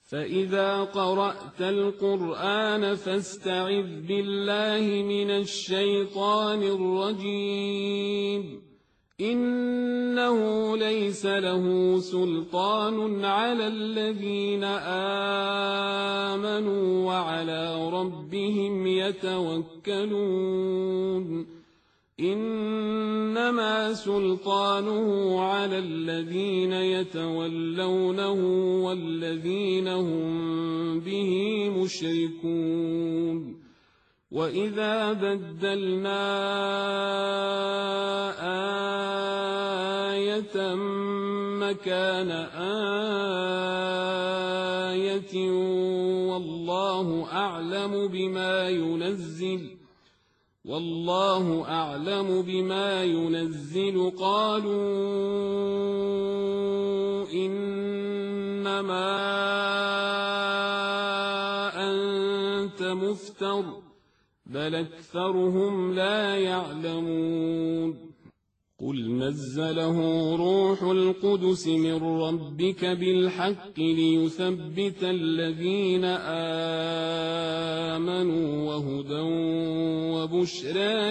فإذا قرأت القرآن فاستعذ بالله من الشيطان الرجيم إنه ليس له سلطان على الذين آمنوا وعلى ربهم يتوكلون إنما سلطانه على الذين يتولونه والذين هم به مشركون وإذا بدلنا آية مكان آية والله أعلم بما ينزل قالوا إنما أنت مفتر بل أكثرهم لا يعلمون قل نزله روح القدس من ربك بالحق ليثبت الذين آمنوا وهدى وبشرى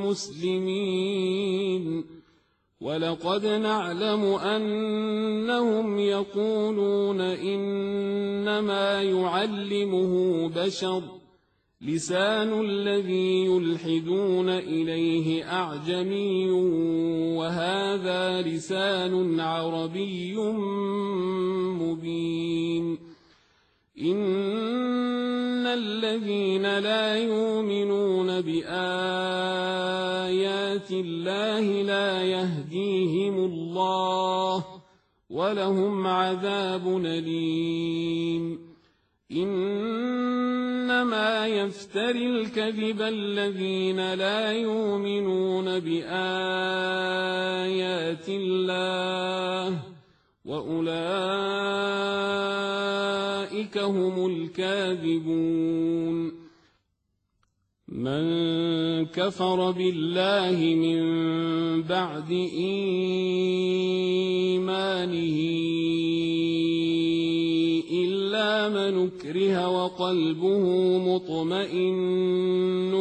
للمسلمين ولقد نعلم أنهم يقولون إنما يعلمه بشر لسان الذي يلحدون إليه أعجمي وهذا لسان عربي مبين إن الذين لا يؤمنون بآيات الله لا يهديهم الله ولهم عذاب أليم إنما يفتري الكذب الذين لا يؤمنون بآيات الله وأولئك هم الكاذبون من كفر بالله من بعد إيمانه إلا من أكره وقلبه مطمئن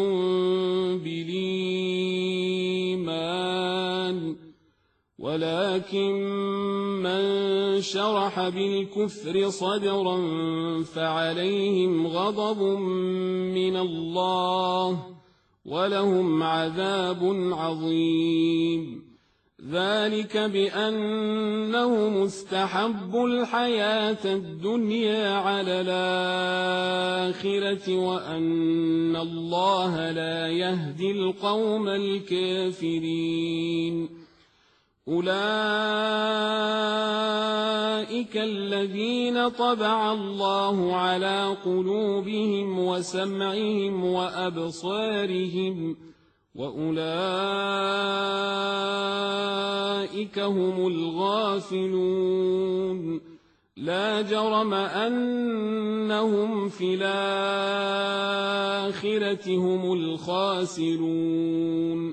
بالإيمان ولكن من شرح بالكفر صدرا فعليهم غضب من الله ولهم عذاب عظيم ذلك بأنهم استحبوا الحياة الدنيا على الآخرة وأن الله لا يهدي القوم الكافرين أولئك الذين طبع الله على قلوبهم وسمعهم وأبصارهم وأولئك هم الغافلون لا جرم أنهم في الآخرة هم الخاسرون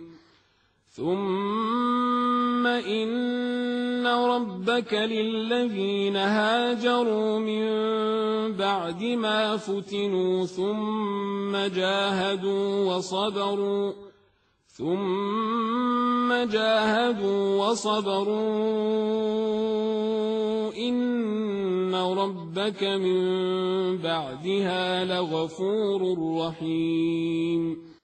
ثم إن ربك للذين هاجروا من بعد ما فتنوا ثم جاهدوا وصبروا إن ربك من بعدها لغفور رحيم